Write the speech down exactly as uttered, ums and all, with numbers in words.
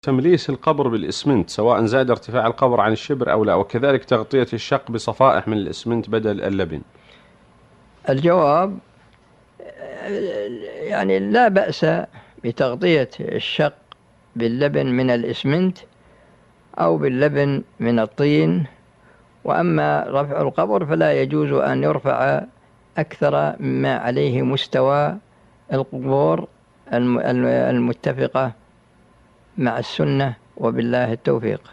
تمليس القبر بالإسمنت سواء زاد ارتفاع القبر عن الشبر أو لا، وكذلك تغطية الشق بصفائح من الإسمنت بدل اللبن. الجواب يعني لا بأس بتغطية الشق باللبن من الإسمنت أو باللبن من الطين، وأما رفع القبر فلا يجوز أن يرفع أكثر مما عليه مستوى القبور المتفقة مع السنة، وبالله التوفيق.